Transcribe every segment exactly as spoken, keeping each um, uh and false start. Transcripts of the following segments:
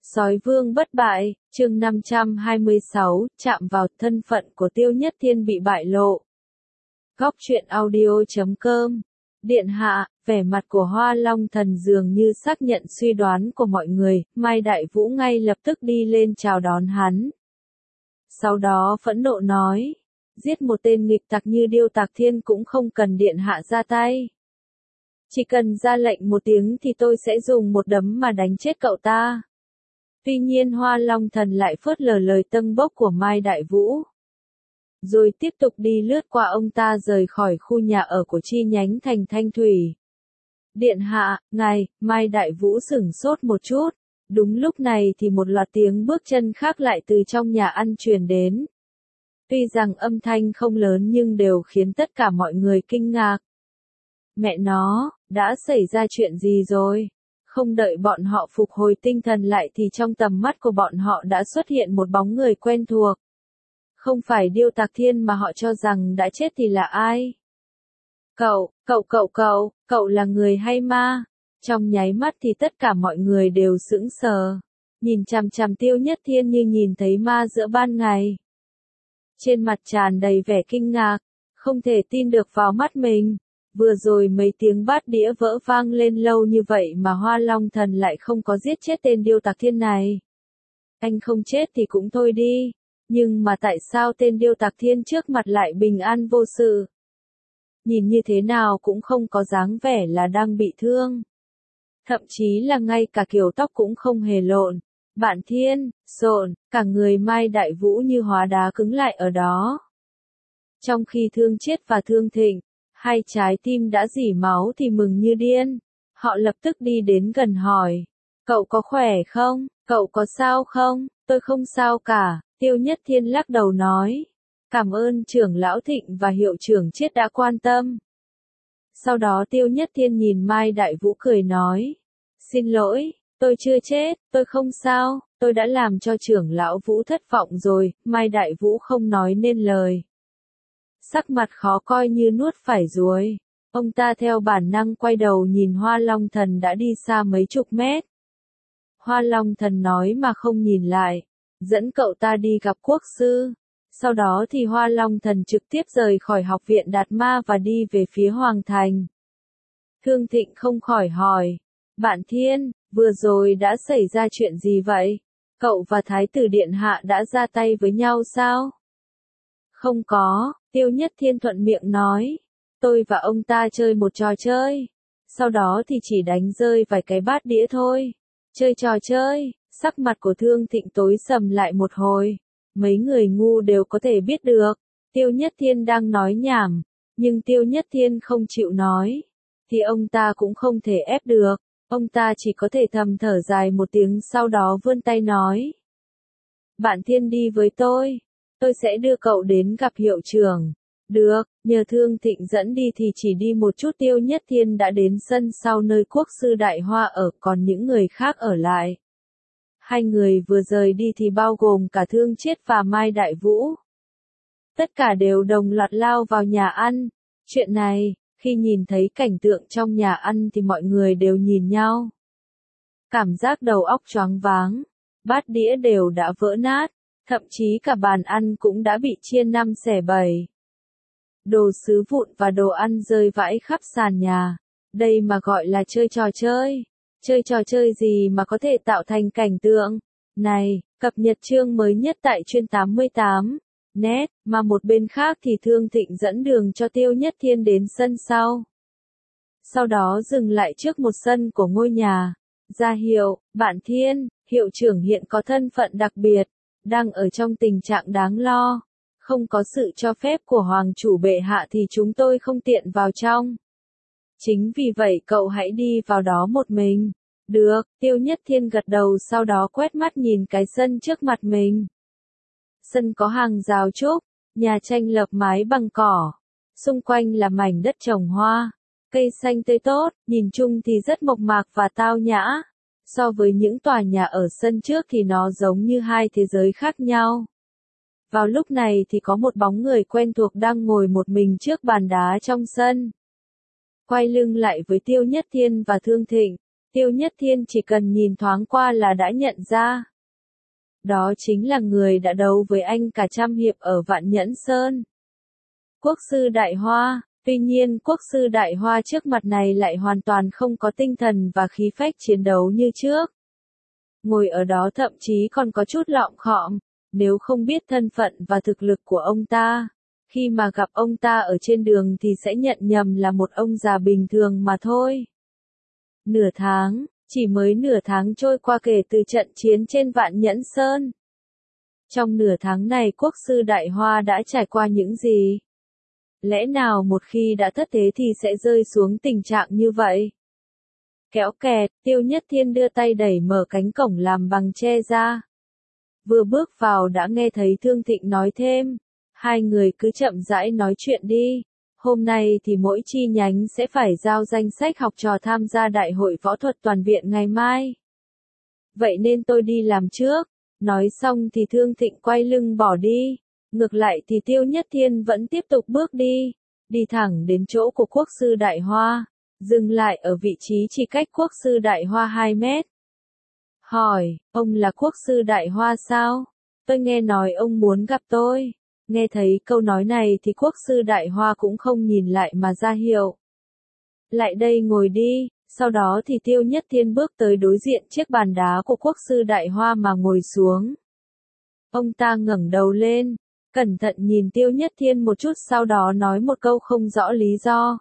Sói vương bất bại, chương năm trăm hai mươi sáu, chạm vào thân phận của Tiêu Nhất Thiên bị bại lộ. Góc truyện audio chấm com. Điện hạ, vẻ mặt của Hoa Long Thần dường như xác nhận suy đoán của mọi người, Mai Đại Vũ ngay lập tức đi lên chào đón hắn. Sau đó phẫn nộ nói, giết một tên nghịch tặc như Điêu Tạc Thiên cũng không cần điện hạ ra tay. Chỉ cần ra lệnh một tiếng thì tôi sẽ dùng một đấm mà đánh chết cậu ta. Tuy nhiên Hoa Long Thần lại phớt lờ lời tâng bốc của Mai Đại Vũ. Rồi tiếp tục đi lướt qua ông ta rời khỏi khu nhà ở của chi nhánh thành Thanh Thủy. Điện hạ, ngài, Mai Đại Vũ sửng sốt một chút. Đúng lúc này thì một loạt tiếng bước chân khác lại từ trong nhà ăn truyền đến. Tuy rằng âm thanh không lớn nhưng đều khiến tất cả mọi người kinh ngạc. Mẹ nó, đã xảy ra chuyện gì rồi? Không đợi bọn họ phục hồi tinh thần lại thì trong tầm mắt của bọn họ đã xuất hiện một bóng người quen thuộc. Không phải Điêu Tạc Thiên mà họ cho rằng đã chết thì là ai? Cậu, cậu cậu cậu, cậu là người hay ma? Trong nháy mắt thì tất cả mọi người đều sững sờ. Nhìn chằm chằm Tiêu Nhất Thiên như nhìn thấy ma giữa ban ngày. Trên mặt tràn đầy vẻ kinh ngạc, không thể tin được vào mắt mình. Vừa rồi mấy tiếng bát đĩa vỡ vang lên lâu như vậy mà Hoa Long Thần lại không có giết chết tên Điêu Tạc Thiên này. Anh không chết thì cũng thôi đi, nhưng mà tại sao tên Điêu Tạc Thiên trước mặt lại bình an vô sự? Nhìn như thế nào cũng không có dáng vẻ là đang bị thương. Thậm chí là ngay cả kiểu tóc cũng không hề lộn. Bạn Thiên, sộn, cả người Mai Đại Vũ như hóa đá cứng lại ở đó. Trong khi Thương Chiết và Thương Thịnh, hai trái tim đã rỉ máu thì mừng như điên. Họ lập tức đi đến gần hỏi. Cậu có khỏe không? Cậu có sao không? Tôi không sao cả, Tiêu Nhất Thiên lắc đầu nói. Cảm ơn trưởng lão Thịnh và hiệu trưởng Chiết đã quan tâm. Sau đó Tiêu Nhất Thiên nhìn Mai Đại Vũ cười nói. Xin lỗi, tôi chưa chết, tôi không sao, tôi đã làm cho trưởng lão Vũ thất vọng rồi, Mai Đại Vũ không nói nên lời. Sắc mặt khó coi như nuốt phải ruồi. Ông ta theo bản năng quay đầu nhìn Hoa Long Thần đã đi xa mấy chục mét. Hoa Long Thần nói mà không nhìn lại. Dẫn cậu ta đi gặp quốc sư. Sau đó thì Hoa Long Thần trực tiếp rời khỏi học viện Đạt Ma và đi về phía Hoàng Thành. Thương Thịnh không khỏi hỏi. Bạn Thiên, vừa rồi đã xảy ra chuyện gì vậy? Cậu và Thái tử Điện Hạ đã ra tay với nhau sao? Không có, Tiêu Nhất Thiên thuận miệng nói. Tôi và ông ta chơi một trò chơi. Sau đó thì chỉ đánh rơi vài cái bát đĩa thôi. Chơi trò chơi, sắc mặt của Thương Thịnh tối sầm lại một hồi. Mấy người ngu đều có thể biết được. Tiêu Nhất Thiên đang nói nhảm. Nhưng Tiêu Nhất Thiên không chịu nói. Thì ông ta cũng không thể ép được. Ông ta chỉ có thể thầm thở dài một tiếng sau đó vươn tay nói. Bạn Thiên đi với tôi. Tôi sẽ đưa cậu đến gặp hiệu trưởng. Được, nhờ Thương Thịnh dẫn đi thì chỉ đi một chút. Tiêu Nhất Thiên đã đến sân sau nơi quốc sư Đại Hoa ở, còn những người khác ở lại. Hai người vừa rời đi thì bao gồm cả Thương Chiết và Mai Đại Vũ. Tất cả đều đồng loạt lao vào nhà ăn. Chuyện này, khi nhìn thấy cảnh tượng trong nhà ăn thì mọi người đều nhìn nhau. Cảm giác đầu óc choáng váng. Bát đĩa đều đã vỡ nát. Thậm chí cả bàn ăn cũng đã bị chia năm xẻ bảy. Đồ sứ vụn và đồ ăn rơi vãi khắp sàn nhà. Đây mà gọi là chơi trò chơi. Chơi trò chơi gì mà có thể tạo thành cảnh tượng? Này, cập nhật chương mới nhất tại chuyên tám mươi tám. Net, mà một bên khác thì Thương Thịnh dẫn đường cho Tiêu Nhất Thiên đến sân sau. Sau đó dừng lại trước một sân của ngôi nhà. Ra hiệu, bạn Thiên, hiệu trưởng hiện có thân phận đặc biệt. Đang ở trong tình trạng đáng lo. Không có sự cho phép của Hoàng chủ bệ hạ thì chúng tôi không tiện vào trong. Chính vì vậy cậu hãy đi vào đó một mình. Được, Tiêu Nhất Thiên gật đầu sau đó quét mắt nhìn cái sân trước mặt mình. Sân có hàng rào trúc, nhà tranh lợp mái bằng cỏ. Xung quanh là mảnh đất trồng hoa. Cây xanh tươi tốt, nhìn chung thì rất mộc mạc và tao nhã. So với những tòa nhà ở sân trước thì nó giống như hai thế giới khác nhau. Vào lúc này thì có một bóng người quen thuộc đang ngồi một mình trước bàn đá trong sân. Quay lưng lại với Tiêu Nhất Thiên và Thương Thịnh, Tiêu Nhất Thiên chỉ cần nhìn thoáng qua là đã nhận ra. Đó chính là người đã đấu với anh cả trăm hiệp ở Vạn Nhẫn Sơn. Quốc sư Đại Hoa, tuy nhiên quốc sư Đại Hoa trước mặt này lại hoàn toàn không có tinh thần và khí phách chiến đấu như trước. Ngồi ở đó thậm chí còn có chút lọng khọm, nếu không biết thân phận và thực lực của ông ta. Khi mà gặp ông ta ở trên đường thì sẽ nhận nhầm là một ông già bình thường mà thôi. Nửa tháng, chỉ mới nửa tháng trôi qua kể từ trận chiến trên Vạn Nhẫn Sơn. Trong nửa tháng này quốc sư Đại Hoa đã trải qua những gì? Lẽ nào một khi đã thất thế thì sẽ rơi xuống tình trạng như vậy? Kéo kẹt, Tiêu Nhất Thiên đưa tay đẩy mở cánh cổng làm bằng tre ra. Vừa bước vào đã nghe thấy Thương Thịnh nói thêm. Hai người cứ chậm rãi nói chuyện đi. Hôm nay thì mỗi chi nhánh sẽ phải giao danh sách học trò tham gia đại hội võ thuật toàn viện ngày mai. Vậy nên tôi đi làm trước. Nói xong thì Thương Thịnh quay lưng bỏ đi. Ngược lại thì Tiêu Nhất Thiên vẫn tiếp tục bước đi. Đi thẳng đến chỗ của quốc sư Đại Hoa. Dừng lại ở vị trí chỉ cách quốc sư Đại Hoa hai mét. Hỏi, ông là quốc sư Đại Hoa sao? Tôi nghe nói ông muốn gặp tôi. Nghe thấy câu nói này thì quốc sư Đại Hoa cũng không nhìn lại mà ra hiệu. Lại đây ngồi đi, sau đó thì Tiêu Nhất Thiên bước tới đối diện chiếc bàn đá của quốc sư Đại Hoa mà ngồi xuống. Ông ta ngẩng đầu lên, cẩn thận nhìn Tiêu Nhất Thiên một chút sau đó nói một câu không rõ lý do.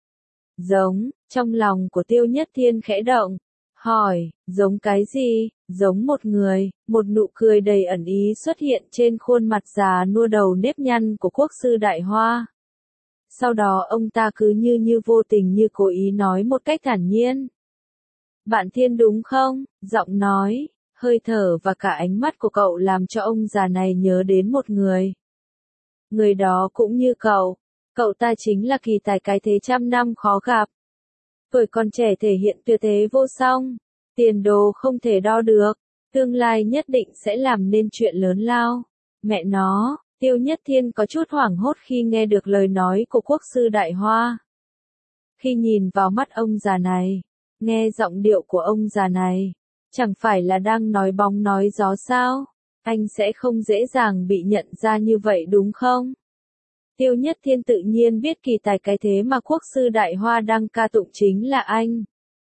Giống, trong lòng của Tiêu Nhất Thiên khẽ động. Hỏi, giống cái gì? Giống một người, một nụ cười đầy ẩn ý xuất hiện trên khuôn mặt già nua đầu nếp nhăn của quốc sư Đại Hoa. Sau đó ông ta cứ như như vô tình như cố ý nói một cách thản nhiên. Bạn Thiên đúng không? Giọng nói, hơi thở và cả ánh mắt của cậu làm cho ông già này nhớ đến một người. Người đó cũng như cậu, cậu ta chính là kỳ tài cái thế trăm năm khó gặp. Tuổi còn trẻ thể hiện tuyệt thế vô song, tiền đồ không thể đo được, tương lai nhất định sẽ làm nên chuyện lớn lao. Mẹ nó, Tiêu Nhất Thiên có chút hoảng hốt khi nghe được lời nói của quốc sư Đại Hoa. Khi nhìn vào mắt ông già này, nghe giọng điệu của ông già này, chẳng phải là đang nói bóng nói gió sao? Anh sẽ không dễ dàng bị nhận ra như vậy đúng không? Tiêu Nhất Thiên tự nhiên biết kỳ tài cái thế mà quốc sư Đại Hoa đang ca tụng chính là anh.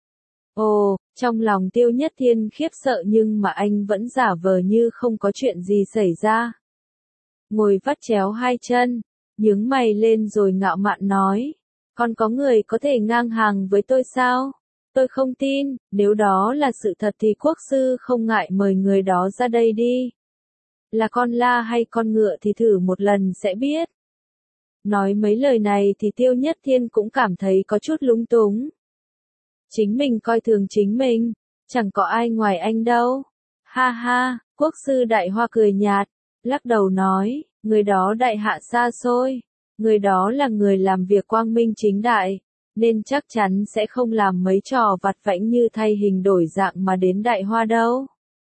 Ồ, trong lòng Tiêu Nhất Thiên khiếp sợ nhưng mà anh vẫn giả vờ như không có chuyện gì xảy ra. Ngồi vắt chéo hai chân, nhướng mày lên rồi ngạo mạn nói. Còn có người có thể ngang hàng với tôi sao? Tôi không tin, nếu đó là sự thật thì quốc sư không ngại mời người đó ra đây đi. Là con la hay con ngựa thì thử một lần sẽ biết. Nói mấy lời này thì Tiêu Nhất Thiên cũng cảm thấy có chút lúng túng. Chính mình coi thường chính mình, chẳng có ai ngoài anh đâu. Ha ha, quốc sư Đại Hoa cười nhạt, lắc đầu nói, người đó đại hạ xa xôi, người đó là người làm việc quang minh chính đại, nên chắc chắn sẽ không làm mấy trò vặt vãnh như thay hình đổi dạng mà đến Đại Hoa đâu.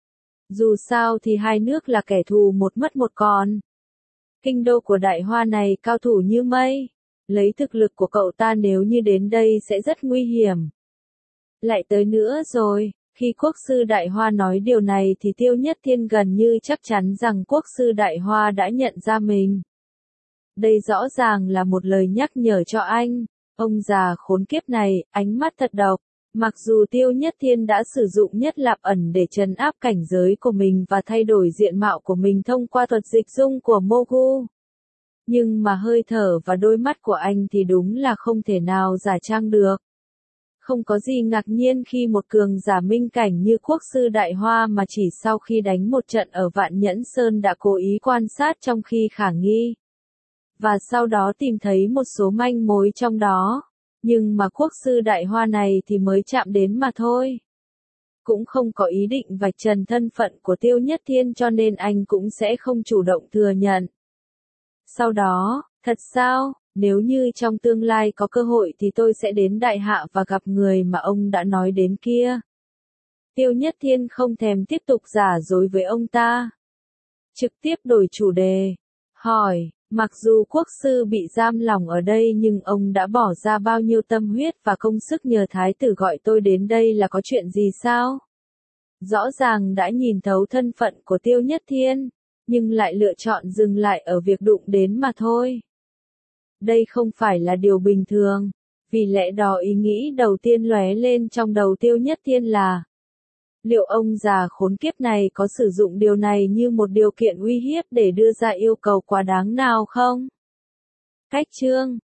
Dù sao thì hai nước là kẻ thù một mất một còn. Kinh đô của Đại Hoa này cao thủ như mây, lấy thực lực của cậu ta nếu như đến đây sẽ rất nguy hiểm. Lại tới nữa rồi, khi quốc sư Đại Hoa nói điều này thì Tiêu Nhất Thiên gần như chắc chắn rằng quốc sư Đại Hoa đã nhận ra mình. Đây rõ ràng là một lời nhắc nhở cho anh, ông già khốn kiếp này, ánh mắt thật độc. Mặc dù Tiêu Nhất Thiên đã sử dụng nhất lạp ẩn để trấn áp cảnh giới của mình và thay đổi diện mạo của mình thông qua thuật dịch dung của Mogu. Nhưng mà hơi thở và đôi mắt của anh thì đúng là không thể nào giả trang được. Không có gì ngạc nhiên khi một cường giả minh cảnh như quốc sư Đại Hoa mà chỉ sau khi đánh một trận ở Vạn Nhẫn Sơn đã cố ý quan sát trong khi khả nghi. Và sau đó tìm thấy một số manh mối trong đó. Nhưng mà quốc sư Đại Hoa này thì mới chạm đến mà thôi. Cũng không có ý định vạch trần thân phận của Tiêu Nhất Thiên cho nên anh cũng sẽ không chủ động thừa nhận. Sau đó, thật sao, nếu như trong tương lai có cơ hội thì tôi sẽ đến Đại Hạ và gặp người mà ông đã nói đến kia. Tiêu Nhất Thiên không thèm tiếp tục giả dối với ông ta. Trực tiếp đổi chủ đề. Hỏi, Mặc dù quốc sư bị giam lỏng ở đây nhưng ông đã bỏ ra bao nhiêu tâm huyết và công sức nhờ thái tử gọi tôi đến đây là có chuyện gì sao? Rõ ràng đã nhìn thấu thân phận của Tiêu Nhất Thiên, nhưng lại lựa chọn dừng lại ở việc đụng đến mà thôi. Đây không phải là điều bình thường, vì lẽ đó ý nghĩ đầu tiên lóe lên trong đầu Tiêu Nhất Thiên là liệu ông già khốn kiếp này có sử dụng điều này như một điều kiện uy hiếp để đưa ra yêu cầu quá đáng nào không? Cách chương